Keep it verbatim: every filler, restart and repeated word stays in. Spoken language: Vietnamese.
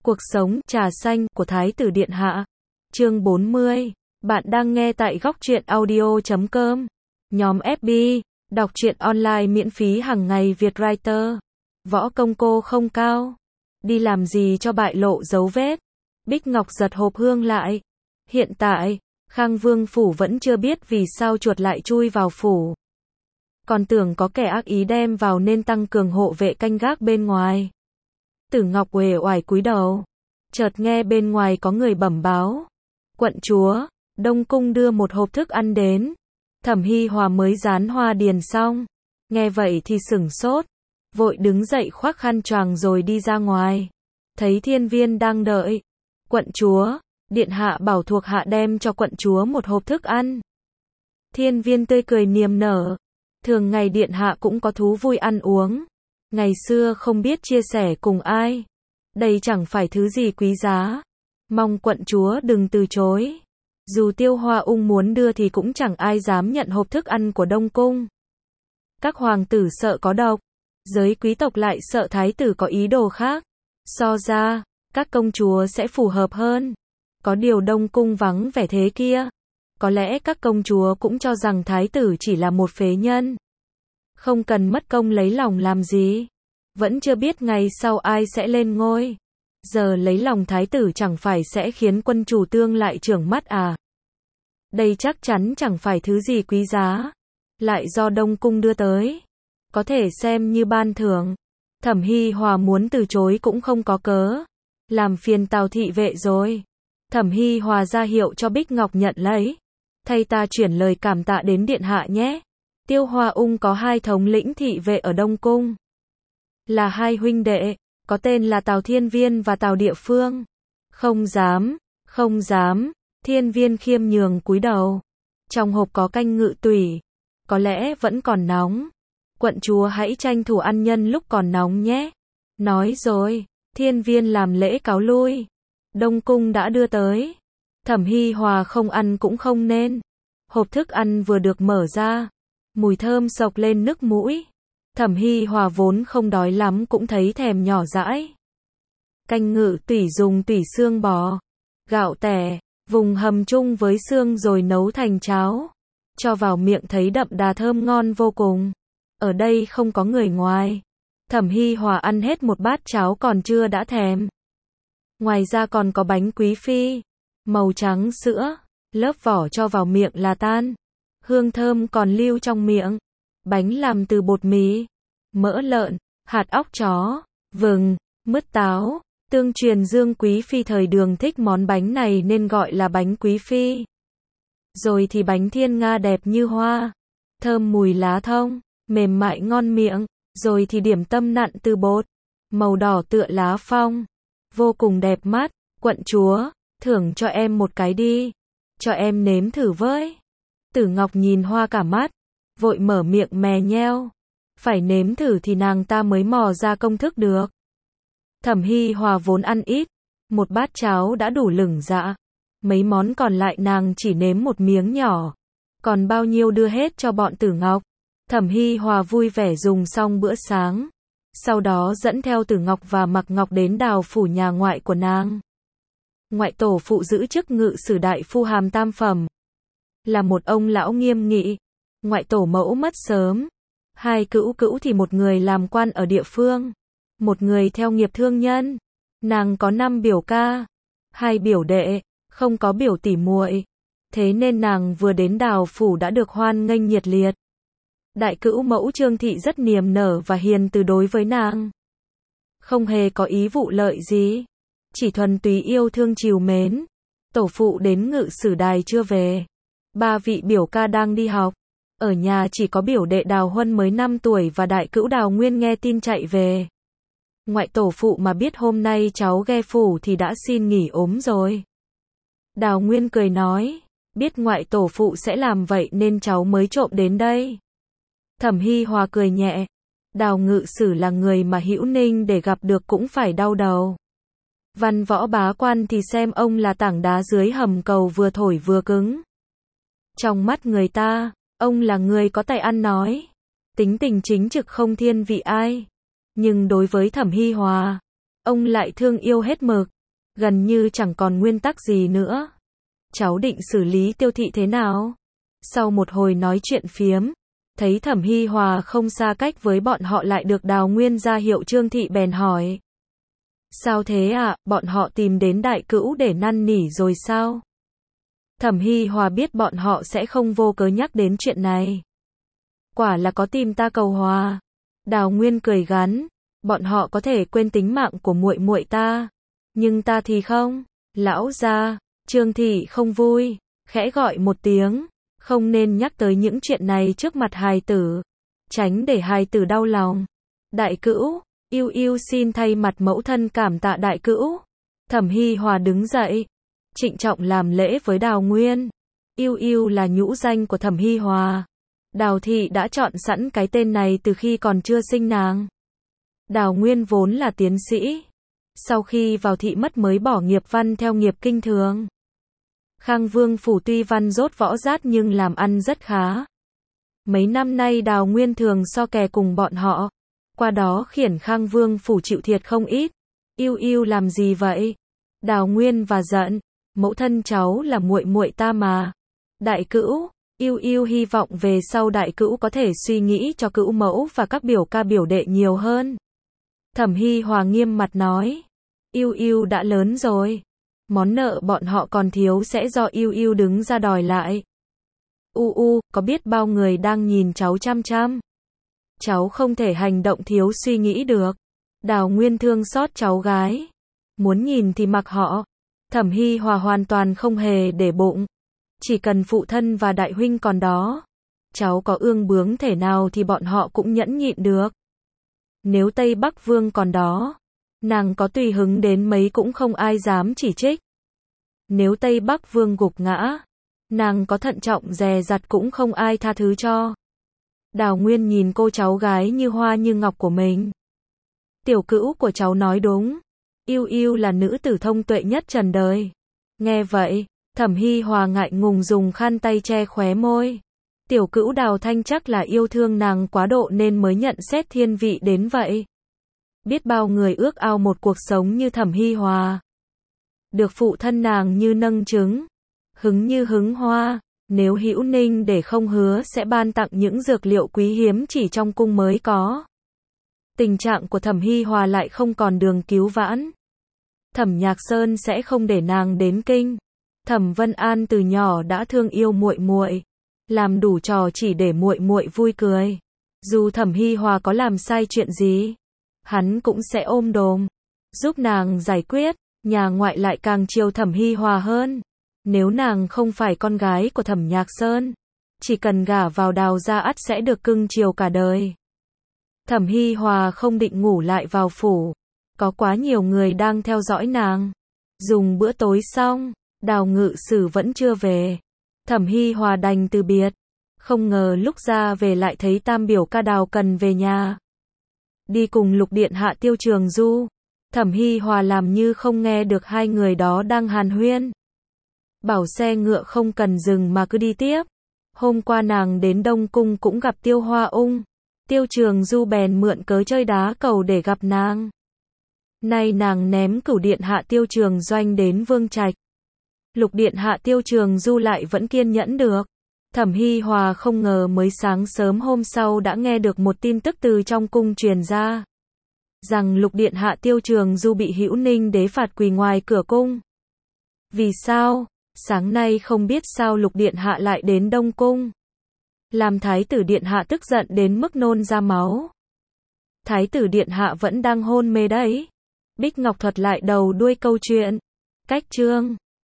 Cuộc sống trà xanh của Thái tử Điện Hạ. Chương bốn mươi. Bạn đang nghe tại góc truyện audio chấm com. Nhóm ép bê, đọc truyện online miễn phí hàng ngày Việt Writer. Võ công cô không cao. Đi làm gì cho bại lộ dấu vết. Bích Ngọc giật hộp hương lại. Hiện tại, Khang Vương phủ vẫn chưa biết vì sao chuột lại chui vào phủ. Còn tưởng có kẻ ác ý đem vào nên tăng cường hộ vệ canh gác bên ngoài. Tử Ngọc uể oải cúi đầu, chợt nghe bên ngoài có người bẩm báo. Quận chúa, Đông Cung đưa một hộp thức ăn đến. Thẩm Hi Hòa mới dán hoa điền xong, nghe vậy thì sửng sốt, vội đứng dậy khoác khăn choàng rồi đi ra ngoài. Thấy Thiên Viên đang đợi. Quận chúa, Điện Hạ bảo thuộc hạ đem cho quận chúa một hộp thức ăn. Thiên Viên tươi cười niềm nở. Thường ngày Điện Hạ cũng có thú vui ăn uống. Ngày xưa không biết chia sẻ cùng ai. Đây chẳng phải thứ gì quý giá. Mong quận chúa đừng từ chối. Dù Tiêu Hoa Ung muốn đưa thì cũng chẳng ai dám nhận hộp thức ăn của Đông Cung. Các hoàng tử sợ có độc. Giới quý tộc lại sợ thái tử có ý đồ khác. So ra, các công chúa sẽ phù hợp hơn. Có điều Đông Cung vắng vẻ thế kia. Có lẽ các công chúa cũng cho rằng thái tử chỉ là một phế nhân. Không cần mất công lấy lòng làm gì. Vẫn chưa biết ngày sau ai sẽ lên ngôi. Giờ lấy lòng thái tử chẳng phải sẽ khiến quân chủ tương lại trởn mắt à. Đây chắc chắn chẳng phải thứ gì quý giá. Lại do Đông Cung đưa tới. Có thể xem như ban thưởng. Thẩm Hi Hòa muốn từ chối cũng không có cớ. Làm phiền Tào thị vệ rồi. Thẩm Hi Hòa ra hiệu cho Bích Ngọc nhận lấy. Thay ta chuyển lời cảm tạ đến Điện Hạ nhé. Tiêu Hoa Ung có hai thống lĩnh thị vệ ở Đông Cung. Là hai huynh đệ, có tên là Tào Thiên Viên và Tào Địa Phương. Không dám, không dám. Thiên Viên khiêm nhường cúi đầu. Trong hộp có canh ngự tủy. Có lẽ vẫn còn nóng. Quận chúa hãy tranh thủ ăn nhân lúc còn nóng nhé. Nói rồi, Thiên Viên làm lễ cáo lui. Đông Cung đã đưa tới. Thẩm Hi Hòa không ăn cũng không nên. Hộp thức ăn vừa được mở ra. Mùi thơm sộc lên nức mũi. Thẩm Hi Hòa vốn không đói lắm cũng thấy thèm nhỏ dãi. Canh ngự tủy dùng tủy xương bò, gạo tẻ, vùng hầm chung với xương rồi nấu thành cháo. Cho vào miệng thấy đậm đà thơm ngon vô cùng. Ở đây không có người ngoài. Thẩm Hi Hòa ăn hết một bát cháo còn chưa đã thèm. Ngoài ra còn có bánh quý phi, màu trắng sữa, lớp vỏ cho vào miệng là tan. Hương thơm còn lưu trong miệng. Bánh làm từ bột mì, mỡ lợn, hạt óc chó, vừng, mứt táo. Tương truyền Dương Quý Phi thời Đường thích món bánh này nên gọi là bánh quý phi. Rồi thì bánh thiên nga đẹp như hoa, thơm mùi lá thông, mềm mại ngon miệng. Rồi thì điểm tâm nặn từ bột, màu đỏ tựa lá phong, vô cùng đẹp mắt. Quận chúa, thưởng cho em một cái đi. Cho em nếm thử với. Tử Ngọc nhìn hoa cả mắt, vội mở miệng mè nheo. Phải nếm thử thì nàng ta mới mò ra công thức được. Thẩm Hi Hòa vốn ăn ít, một bát cháo đã đủ lửng dạ. Mấy món còn lại nàng chỉ nếm một miếng nhỏ, còn bao nhiêu đưa hết cho bọn Tử Ngọc. Thẩm Hi Hòa vui vẻ dùng xong bữa sáng, sau đó dẫn theo Tử Ngọc và Mặc Ngọc đến Đào phủ nhà ngoại của nàng. Ngoại tổ phụ giữ chức ngự sử đại phu hàm tam phẩm, là một ông lão nghiêm nghị. Ngoại tổ mẫu mất sớm, hai cữu cữu thì một người làm quan ở địa phương, một người theo nghiệp thương nhân. Nàng có năm biểu ca, hai biểu đệ, không có biểu tỷ muội. Thế nên nàng vừa đến Đào phủ đã được hoan nghênh nhiệt liệt. Đại cữu mẫu Trương thị rất niềm nở và hiền từ đối với nàng. Không hề có ý vụ lợi gì, chỉ thuần túy yêu thương trìu mến. Tổ phụ đến ngự sử đài chưa về. Ba vị biểu ca đang đi học. Ở nhà chỉ có biểu đệ Đào Huân mới năm tuổi và đại cữu Đào Nguyên nghe tin chạy về. Ngoại tổ phụ mà biết hôm nay cháu ghe phủ thì đã xin nghỉ ốm rồi. Đào Nguyên cười nói, biết ngoại tổ phụ sẽ làm vậy nên cháu mới trộm đến đây. Thẩm Hi Hòa cười nhẹ. Đào ngự sử là người mà Hữu Ninh để gặp được cũng phải đau đầu. Văn võ bá quan thì xem ông là tảng đá dưới hầm cầu vừa thổi vừa cứng. Trong mắt người ta, ông là người có tài ăn nói, tính tình chính trực không thiên vị ai. Nhưng đối với Thẩm Hi Hòa, ông lại thương yêu hết mực. gần như chẳng còn nguyên tắc gì nữa. Cháu định xử lý Tiêu Thị thế nào? Sau một hồi nói chuyện phiếm, thấy Thẩm Hi Hòa không xa cách với bọn họ lại được Đào Nguyên ra hiệu, Trương Thị bèn hỏi. Sao thế ạ, bọn họ tìm đến Đại Cữu để năn nỉ rồi sao? Thẩm Hi Hòa biết bọn họ sẽ không vô cớ nhắc đến chuyện này. Quả là có tìm ta cầu hòa. Đào Nguyên cười gắn, bọn họ có thể quên tính mạng của muội muội ta, nhưng ta thì không. Lão gia, Trương Thị không vui, khẽ gọi một tiếng, không nên nhắc tới những chuyện này trước mặt hài tử, tránh để hài tử đau lòng. Đại Cữu, Yêu Yêu xin thay mặt mẫu thân cảm tạ Đại Cữu. Thẩm Hi Hòa đứng dậy, trịnh trọng làm lễ với Đào Nguyên. Yêu Yêu là nhũ danh của Thẩm Hi Hòa. Đào Thị đã chọn sẵn cái tên này từ khi còn chưa sinh nàng. Đào Nguyên vốn là tiến sĩ, sau khi vào thị mất mới bỏ nghiệp văn theo nghiệp kinh thường. Khang Vương phủ tuy văn dốt võ rát nhưng làm ăn rất khá. Mấy năm nay Đào Nguyên thường so kè cùng bọn họ, qua đó khiến Khang Vương phủ chịu thiệt không ít. Yêu Yêu làm gì vậy? Đào Nguyên và giận, mẫu thân cháu là muội muội ta mà. Đại Cữu, Yêu Yêu hy vọng về sau Đại Cữu có thể suy nghĩ cho Cữu mẫu và các biểu ca biểu đệ nhiều hơn. Thẩm Hi Hòa nghiêm mặt nói, Yêu Yêu đã lớn rồi, món nợ bọn họ còn thiếu sẽ do Yêu Yêu đứng ra đòi lại. U u, có biết bao người đang nhìn cháu chăm chăm. Cháu không thể hành động thiếu suy nghĩ được. Đào Nguyên thương xót cháu gái, muốn nhìn thì mặc họ. Thẩm Hi Hòa hoàn toàn không hề để bụng. Chỉ cần phụ thân và đại huynh còn đó, cháu có ương bướng thể nào thì bọn họ cũng nhẫn nhịn được. Nếu Tây Bắc Vương còn đó, nàng có tùy hứng đến mấy cũng không ai dám chỉ trích. Nếu Tây Bắc Vương gục ngã, nàng có thận trọng dè dặt cũng không ai tha thứ cho. Đào Nguyên nhìn cô cháu gái như hoa như ngọc của mình. Tiểu Cữu của cháu nói đúng. Yêu Yêu là nữ tử thông tuệ nhất trần đời. Nghe vậy, Thẩm Hi Hòa ngại ngùng dùng khăn tay che khóe môi. Tiểu Cữu Đào Thanh chắc là yêu thương nàng quá độ nên mới nhận xét thiên vị đến vậy. Biết bao người ước ao một cuộc sống như Thẩm Hi Hòa. Được phụ thân nàng như nâng trứng, hứng như hứng hoa. Nếu Hữu Ninh để không hứa sẽ ban tặng những dược liệu quý hiếm chỉ trong cung mới có. Tình trạng của Thẩm Hi Hòa lại không còn đường cứu vãn. Thẩm Nhạc Sơn sẽ không để nàng đến kinh. Thẩm Vân An từ nhỏ đã thương yêu muội muội, làm đủ trò chỉ để muội muội vui cười. Dù Thẩm Hi Hòa có làm sai chuyện gì, hắn cũng sẽ ôm đồm, giúp nàng giải quyết. Nhà ngoại lại càng chiều Thẩm Hi Hòa hơn. Nếu nàng không phải con gái của Thẩm Nhạc Sơn, chỉ cần gả vào Đào gia ắt sẽ được cưng chiều cả đời. Thẩm Hi Hòa không định ngủ lại vào phủ, có quá nhiều người đang theo dõi nàng. Dùng bữa tối xong, Đào Ngự Sử vẫn chưa về. Thẩm Hi Hòa đành từ biệt. Không ngờ lúc ra về lại thấy tam biểu ca Đào Cần về nhà. Đi cùng Lục Điện Hạ Tiêu Trường Du. Thẩm Hi Hòa làm như không nghe được hai người đó đang hàn huyên. Bảo xe ngựa không cần dừng mà cứ đi tiếp. Hôm qua nàng đến Đông Cung cũng gặp Tiêu Hoa Ung. Tiêu Trường Du bèn mượn cớ chơi đá cầu để gặp nàng. Nay nàng ném Cửu Điện Hạ Tiêu Trường Doanh đến Vương Trạch. Lục Điện Hạ Tiêu Trường Du lại vẫn kiên nhẫn được. Thẩm Hi Hòa không ngờ mới sáng sớm hôm sau đã nghe được một tin tức từ trong cung truyền ra. Rằng Lục Điện Hạ Tiêu Trường Du bị Hữu Ninh đế phạt quỳ ngoài cửa cung. Vì sao? Sáng nay không biết sao Lục Điện Hạ lại đến Đông Cung. Làm Thái tử Điện Hạ tức giận đến mức nôn ra máu. Thái tử Điện Hạ vẫn đang hôn mê đấy. Bích Ngọc thuật lại đầu đuôi câu chuyện. Cách chương